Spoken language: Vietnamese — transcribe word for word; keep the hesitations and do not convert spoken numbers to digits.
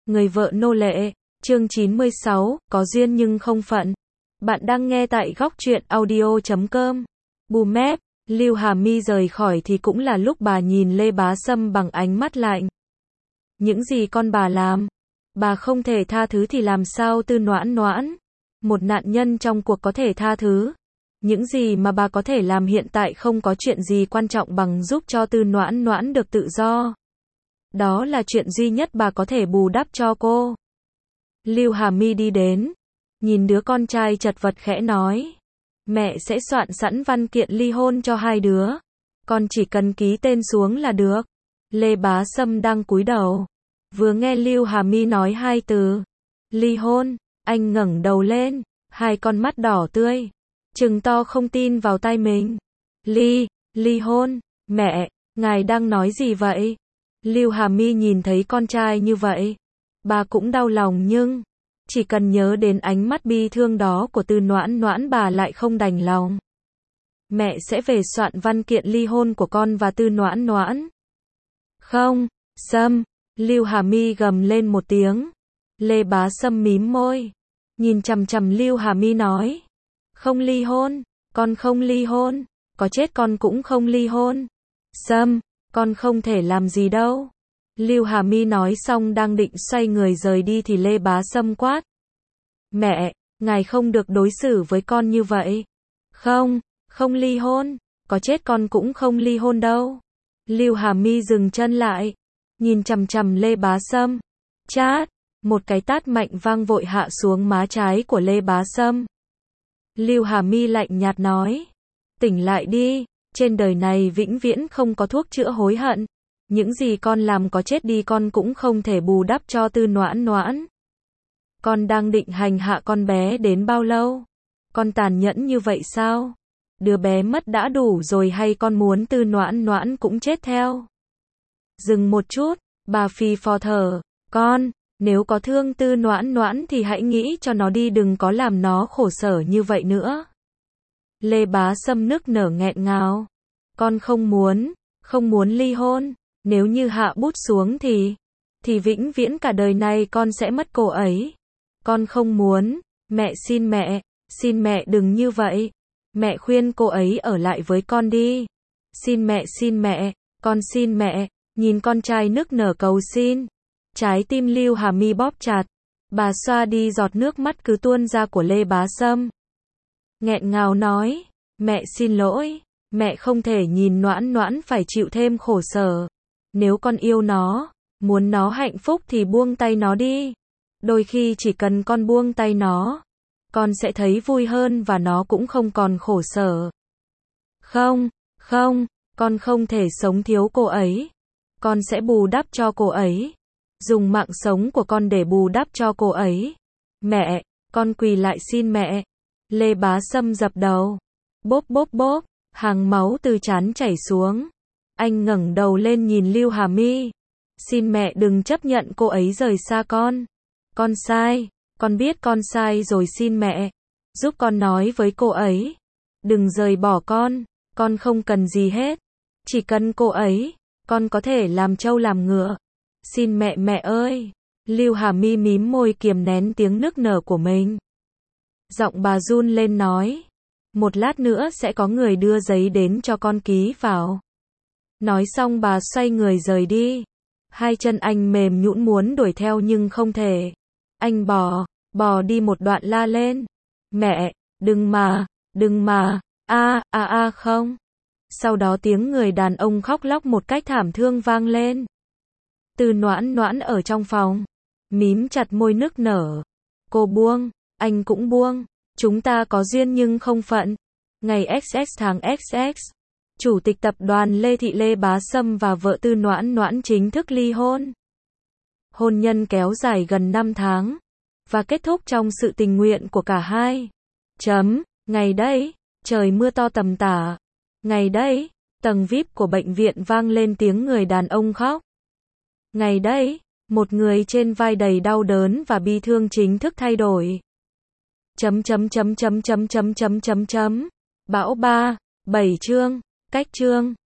Người vợ nô lệ, chương chín mươi sáu, có duyên nhưng không phận. Bạn đang nghe tại góc truyện audio chấm com. Bù mép, Lưu Hà My rời khỏi thì cũng là lúc bà nhìn Lê Bá Sâm bằng ánh mắt lạnh. Những gì con bà làm, bà không thể tha thứ thì làm sao Tư Noãn Noãn, một nạn nhân trong cuộc có thể tha thứ. Những gì mà bà có thể làm hiện tại không có chuyện gì quan trọng bằng giúp cho Tư Noãn Noãn được tự do. Đó là chuyện duy nhất bà có thể bù đắp cho cô. Lưu Hà My đi đến, nhìn đứa con trai chật vật khẽ nói. Mẹ sẽ soạn sẵn văn kiện ly hôn cho hai đứa. Con chỉ cần ký tên xuống là được. Lê Bá Sâm đang cúi đầu. Vừa nghe Lưu Hà My nói hai từ ly hôn, anh ngẩng đầu lên, hai con mắt đỏ tươi, trừng to không tin vào tai mình. Ly, ly hôn, mẹ, ngài đang nói gì vậy? Lưu Hà My nhìn thấy con trai như vậy, bà cũng đau lòng nhưng chỉ cần nhớ đến ánh mắt bi thương đó của Tư Noãn Noãn bà lại không đành lòng. Mẹ sẽ về soạn văn kiện ly hôn của con và Tư Noãn Noãn. Không, Sâm, Lưu Hà My gầm lên một tiếng. Lê Bá Sâm mím môi, nhìn chằm chằm Lưu Hà My nói. Không ly hôn, con không ly hôn, có chết con cũng không ly hôn. Sâm, con không thể làm gì đâu. Lưu Hà My nói xong đang định xoay người rời đi thì Lê Bá Sâm quát. Mẹ, ngài không được đối xử với con như vậy. Không, không ly hôn, có chết con cũng không ly hôn đâu. Lưu Hà My dừng chân lại, nhìn chằm chằm Lê Bá Sâm. Chát, một cái tát mạnh vang vội hạ xuống má trái của Lê Bá Sâm. Lưu Hà My lạnh nhạt nói. Tỉnh lại đi, trên đời này vĩnh viễn không có thuốc chữa hối hận. Những gì con làm có chết đi con cũng không thể bù đắp cho Tư Noãn Noãn. Con đang định hành hạ con bé đến bao lâu? Con tàn nhẫn như vậy sao? Đứa bé mất đã đủ rồi hay con muốn Tư Noãn Noãn cũng chết theo? Dừng một chút, bà phì phò thở. Con, nếu có thương Tư Noãn Noãn thì hãy nghĩ cho nó đi, đừng có làm nó khổ sở như vậy nữa. Lê Bá Sâm nức nở nghẹn ngào. Con không muốn, không muốn ly hôn. Nếu như hạ bút xuống thì, thì vĩnh viễn cả đời này con sẽ mất cô ấy. Con không muốn, mẹ xin mẹ, xin mẹ đừng như vậy. Mẹ khuyên cô ấy ở lại với con đi. Xin mẹ xin mẹ, con xin mẹ, nhìn con trai nức nở cầu xin. Trái tim Lưu Hà My bóp chặt, bà xoa đi giọt nước mắt cứ tuôn ra của Lê Bá Sâm. Nghẹn ngào nói, mẹ xin lỗi, mẹ không thể nhìn Noãn Noãn phải chịu thêm khổ sở. Nếu con yêu nó, muốn nó hạnh phúc thì buông tay nó đi. Đôi khi chỉ cần con buông tay nó, con sẽ thấy vui hơn và nó cũng không còn khổ sở. Không, không, con không thể sống thiếu cô ấy. Con sẽ bù đắp cho cô ấy. Dùng mạng sống của con để bù đắp cho cô ấy. Mẹ, con quỳ lại xin mẹ. Lê Bá Sâm dập đầu. Bốp bốp bốp, hàng máu từ trán chảy xuống. Anh ngẩng đầu lên nhìn Lưu Hà My. Xin mẹ đừng chấp nhận cô ấy rời xa con. Con sai, con biết con sai rồi, xin mẹ. Giúp con nói với cô ấy. Đừng rời bỏ con, con không cần gì hết. Chỉ cần cô ấy, con có thể làm trâu làm ngựa. Xin mẹ mẹ ơi. Lưu Hà My mím môi kiềm nén tiếng nức nở của mình. Giọng bà run lên nói. Một lát nữa sẽ có người đưa giấy đến cho con ký vào. Nói xong bà xoay người rời đi. Hai chân anh mềm nhũn muốn đuổi theo nhưng không thể. Anh bò, bò đi một đoạn la lên. Mẹ, đừng mà, đừng mà, a a a không. Sau đó tiếng người đàn ông khóc lóc một cách thảm thương vang lên. Tư Noãn Noãn ở trong phòng, mím chặt môi nức nở. Cô buông, anh cũng buông. Chúng ta có duyên nhưng không phận. Ngày ích ích tháng ích ích. Chủ tịch tập đoàn Lê Thị Lê Bá Sâm và vợ Tư Noãn Noãn chính thức ly hôn. Hôn nhân kéo dài gần năm tháng và kết thúc trong sự tình nguyện của cả hai. Chấm, ngày đấy, trời mưa to tầm tả. Ngày đấy, tầng vi ai pi của bệnh viện vang lên tiếng người đàn ông khóc. Ngày đấy, một người trên vai đầy đau đớn và bi thương chính thức thay đổi. Chấm chấm chấm chấm chấm chấm chấm chấm chấm. Bão ba, bảy chương, cách chương.